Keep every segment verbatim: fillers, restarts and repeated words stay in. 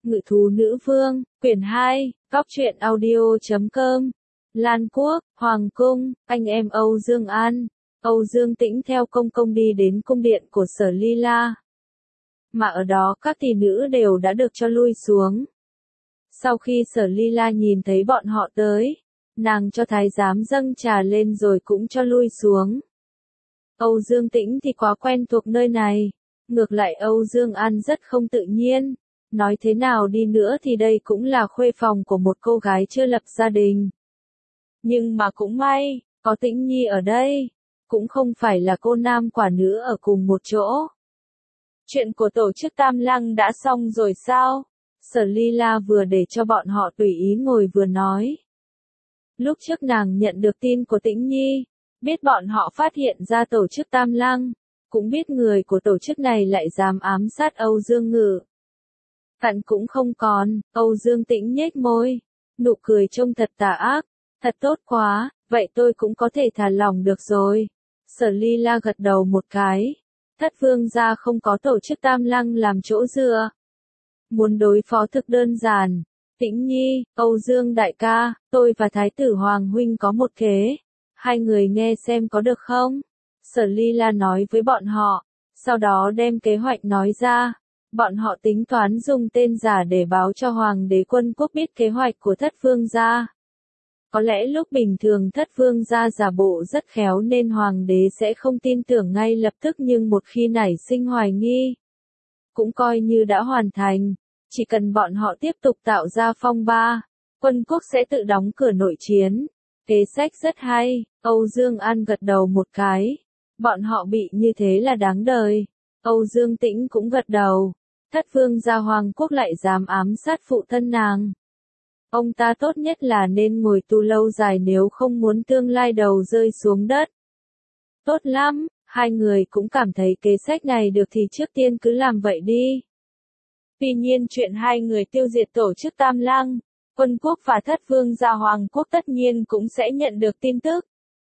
Ngự thú nữ vương, quyển hai, góc truyện audio chấm com. Lan Quốc, Hoàng Cung, anh em Âu Dương An, Âu Dương Tĩnh theo công công đi đến cung điện của Sở Ly La. Mà ở đó các tỷ nữ đều đã được cho lui xuống. Sau khi Sở Ly La nhìn thấy bọn họ tới, nàng cho thái giám dâng trà lên rồi cũng cho lui xuống. Âu Dương Tĩnh thì quá quen thuộc nơi này, ngược lại Âu Dương An rất không tự nhiên. Nói thế nào đi nữa thì đây cũng là khuê phòng của một cô gái chưa lập gia đình. Nhưng mà cũng may, có Tĩnh Nhi ở đây, cũng không phải là cô nam quả nữ ở cùng một chỗ. Chuyện của tổ chức Tam Lăng đã xong rồi sao? Sở Ly La vừa để cho bọn họ tùy ý ngồi vừa nói. Lúc trước nàng nhận được tin của Tĩnh Nhi, biết bọn họ phát hiện ra tổ chức Tam Lăng, cũng biết người của tổ chức này lại dám ám sát Âu Dương Ngự. Cặn cũng không còn, Âu Dương Tĩnh nhếch môi, nụ cười trông thật tà ác, thật tốt quá, vậy tôi cũng có thể thả lỏng được rồi. Sở Ly La gật đầu một cái, Thất Vương gia không có tổ chức Tam Lăng làm chỗ dựa. Muốn đối phó thực đơn giản, Tĩnh Nhi, Âu Dương đại ca, tôi và Thái tử Hoàng huynh có một kế, hai người nghe xem có được không? Sở Ly La nói với bọn họ, sau đó đem kế hoạch nói ra. Bọn họ tính toán dùng tên giả để báo cho Hoàng đế Quân Quốc biết kế hoạch của Thất Vương gia. Có lẽ lúc bình thường Thất Vương gia giả bộ rất khéo nên Hoàng đế sẽ không tin tưởng ngay lập tức, nhưng một khi nảy sinh hoài nghi, cũng coi như đã hoàn thành. Chỉ cần bọn họ tiếp tục tạo ra phong ba, Quân Quốc sẽ tự đóng cửa nội chiến. Kế sách rất hay, Âu Dương An gật đầu một cái. Bọn họ bị như thế là đáng đời. Âu Dương Tĩnh cũng gật đầu. Thất Vương gia Hoàng Quốc lại dám ám sát phụ thân nàng. Ông ta tốt nhất là nên ngồi tù lâu dài nếu không muốn tương lai đầu rơi xuống đất. Tốt lắm, hai người cũng cảm thấy kế sách này được thì trước tiên cứ làm vậy đi. Tuy nhiên chuyện hai người tiêu diệt tổ chức Tam Lăng, Quân Quốc và Thất Vương gia Hoàng Quốc tất nhiên cũng sẽ nhận được tin tức.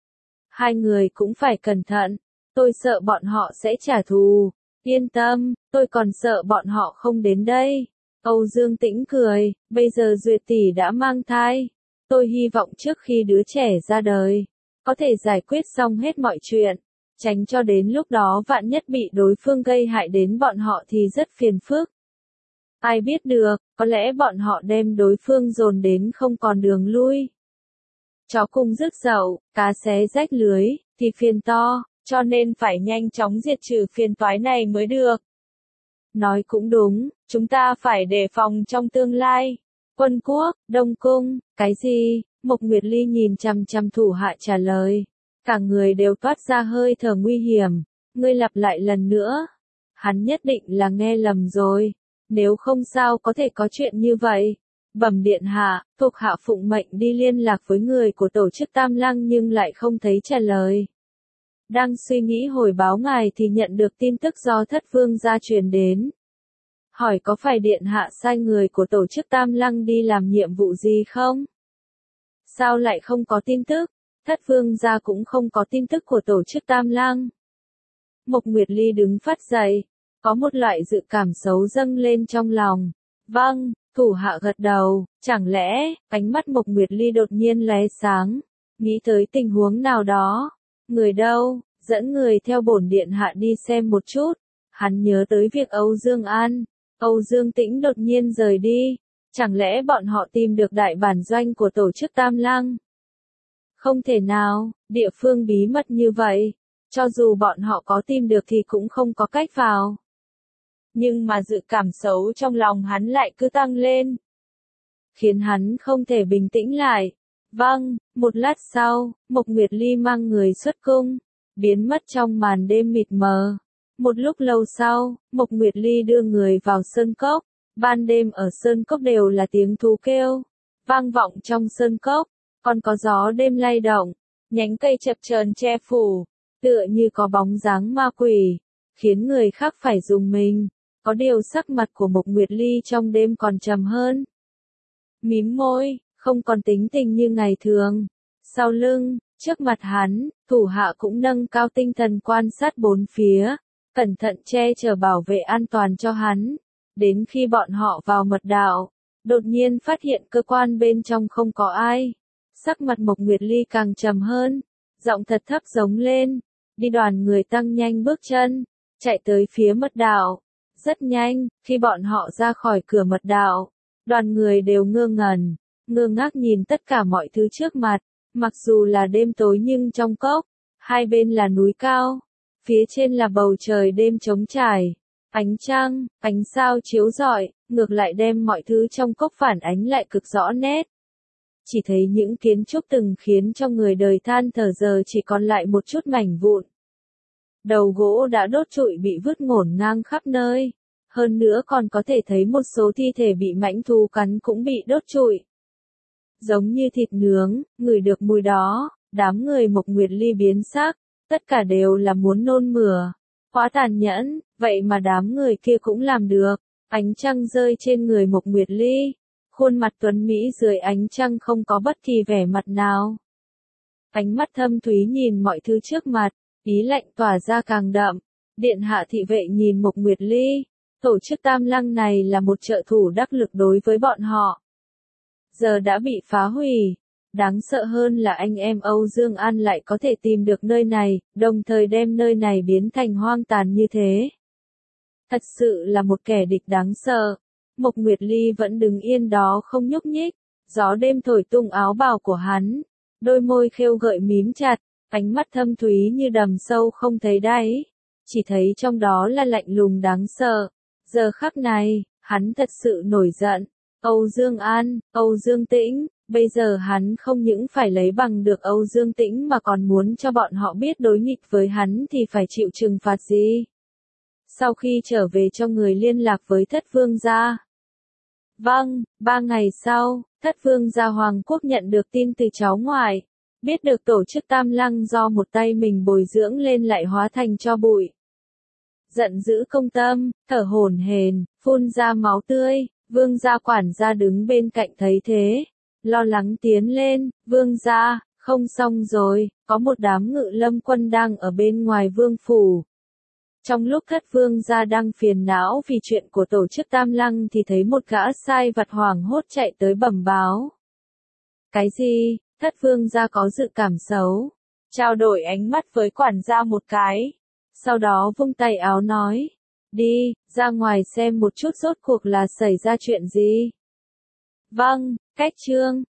Hai người cũng phải cẩn thận, tôi sợ bọn họ sẽ trả thù. Yên tâm, tôi còn sợ bọn họ không đến đây. Âu Dương Tĩnh cười, bây giờ Duyệt tỷ đã mang thai. Tôi hy vọng trước khi đứa trẻ ra đời, có thể giải quyết xong hết mọi chuyện, tránh cho đến lúc đó vạn nhất bị đối phương gây hại đến bọn họ thì rất phiền phức. Ai biết được, có lẽ bọn họ đem đối phương dồn đến không còn đường lui. Chó cùng rước dậu, cá xé rách lưới, thì phiền to. Cho nên phải nhanh chóng diệt trừ phiền toái này mới được. Nói cũng đúng, chúng ta phải đề phòng trong tương lai. Quân Quốc, Đông Cung, cái gì? Mộc Nguyệt Ly nhìn chằm chằm thủ hạ trả lời. Cả người đều toát ra hơi thở nguy hiểm. Ngươi lặp lại lần nữa. Hắn nhất định là nghe lầm rồi. Nếu không sao có thể có chuyện như vậy. Bẩm điện hạ, thuộc hạ phụng mệnh đi liên lạc với người của tổ chức Tam Lăng nhưng lại không thấy trả lời. Đang suy nghĩ hồi báo ngài thì nhận được tin tức do Thất Vương gia truyền đến. Hỏi có phải điện hạ sai người của tổ chức Tam Lăng đi làm nhiệm vụ gì không? Sao lại không có tin tức? Thất Vương gia cũng không có tin tức của tổ chức Tam Lăng. Mộc Nguyệt Ly đứng phát dậy, có một loại dự cảm xấu dâng lên trong lòng. Vâng, thủ hạ gật đầu, chẳng lẽ, ánh mắt Mộc Nguyệt Ly đột nhiên lóe sáng, nghĩ tới tình huống nào đó. Người đâu, dẫn người theo bổn điện hạ đi xem một chút. Hắn nhớ tới việc Âu Dương An, Âu Dương Tĩnh đột nhiên rời đi. Chẳng lẽ bọn họ tìm được đại bản doanh của tổ chức Tam Lăng? Không thể nào, địa phương bí mật như vậy. Cho dù bọn họ có tìm được thì cũng không có cách vào. Nhưng mà dự cảm xấu trong lòng hắn lại cứ tăng lên, khiến hắn không thể bình tĩnh lại. Vâng, một lát sau, Mộc Nguyệt Ly mang người xuất cung, biến mất trong màn đêm mịt mờ. Một lúc lâu sau, Mộc Nguyệt Ly đưa người vào sơn cốc. Ban đêm ở sơn cốc đều là tiếng thú kêu, vang vọng trong sơn cốc, còn có gió đêm lay động, nhánh cây chập chờn che phủ, tựa như có bóng dáng ma quỷ, khiến người khác phải rùng mình. Có điều sắc mặt của Mộc Nguyệt Ly trong đêm còn trầm hơn. Mím môi, không còn tính tình như ngày thường. Sau lưng, trước mặt hắn, thủ hạ cũng nâng cao tinh thần quan sát bốn phía, cẩn thận che chở bảo vệ an toàn cho hắn. Đến khi bọn họ vào mật đạo, đột nhiên phát hiện cơ quan bên trong không có ai. Sắc mặt Mộc Nguyệt Ly càng trầm hơn, giọng thật thấp giống lên. Đi đoàn người tăng nhanh bước chân, chạy tới phía mật đạo. Rất nhanh, khi bọn họ ra khỏi cửa mật đạo, đoàn người đều ngơ ngẩn, ngơ ngác nhìn tất cả mọi thứ trước mặt. Mặc dù là đêm tối nhưng trong cốc, hai bên là núi cao, phía trên là bầu trời đêm trống trải. Ánh trăng, ánh sao chiếu rọi, ngược lại đem mọi thứ trong cốc phản ánh lại cực rõ nét. Chỉ thấy những kiến trúc từng khiến cho người đời than thở giờ chỉ còn lại một chút mảnh vụn. Đầu gỗ đã đốt trụi bị vứt ngổn ngang khắp nơi. Hơn nữa còn có thể thấy một số thi thể bị mãnh thú cắn cũng bị đốt trụi. Giống như thịt nướng, ngửi được mùi đó, đám người Mộc Nguyệt Ly biến sắc, tất cả đều là muốn nôn mửa. Quá tàn nhẫn, vậy mà đám người kia cũng làm được. Ánh trăng rơi trên người Mộc Nguyệt Ly. Khuôn mặt tuấn Mỹ dưới ánh trăng không có bất kỳ vẻ mặt nào. Ánh mắt thâm thúy nhìn mọi thứ trước mặt, ý lạnh tỏa ra càng đậm. Điện hạ thị vệ nhìn Mộc Nguyệt Ly. Tổ chức Tam Lăng này là một trợ thủ đắc lực đối với bọn họ. Giờ đã bị phá hủy. Đáng sợ hơn là anh em Âu Dương An lại có thể tìm được nơi này, đồng thời đem nơi này biến thành hoang tàn như thế. Thật sự là một kẻ địch đáng sợ. Mộc Nguyệt Ly vẫn đứng yên đó không nhúc nhích, gió đêm thổi tung áo bào của hắn, đôi môi khêu gợi mím chặt, ánh mắt thâm thúy như đầm sâu không thấy đáy, chỉ thấy trong đó là lạnh lùng đáng sợ. Giờ khắc này, hắn thật sự nổi giận. Âu Dương An, Âu Dương Tĩnh, bây giờ hắn không những phải lấy bằng được Âu Dương Tĩnh mà còn muốn cho bọn họ biết đối nghịch với hắn thì phải chịu trừng phạt gì. Sau khi trở về cho người liên lạc với Thất Vương gia. Vâng, ba ngày sau, Thất Vương gia Hoàng Quốc nhận được tin từ cháu ngoại. Biết được tổ chức Tam Lăng do một tay mình bồi dưỡng lên lại hóa thành tro bụi. Giận dữ công tâm, thở hổn hển, phun ra máu tươi. Vương gia quản gia đứng bên cạnh thấy thế, lo lắng tiến lên. Vương gia, không xong rồi, có một đám ngự lâm quân đang ở bên ngoài vương phủ. Trong lúc Thất Vương gia đang phiền não vì chuyện của tổ chức Tam Lăng thì thấy một gã sai vặt hoảng hốt chạy tới bẩm báo. Cái gì? Thất Vương gia có dự cảm xấu. Trao đổi ánh mắt với quản gia một cái. Sau đó vung tay áo nói. Đi, ra ngoài xem một chút rốt cuộc là xảy ra chuyện gì. Vâng, cách chương.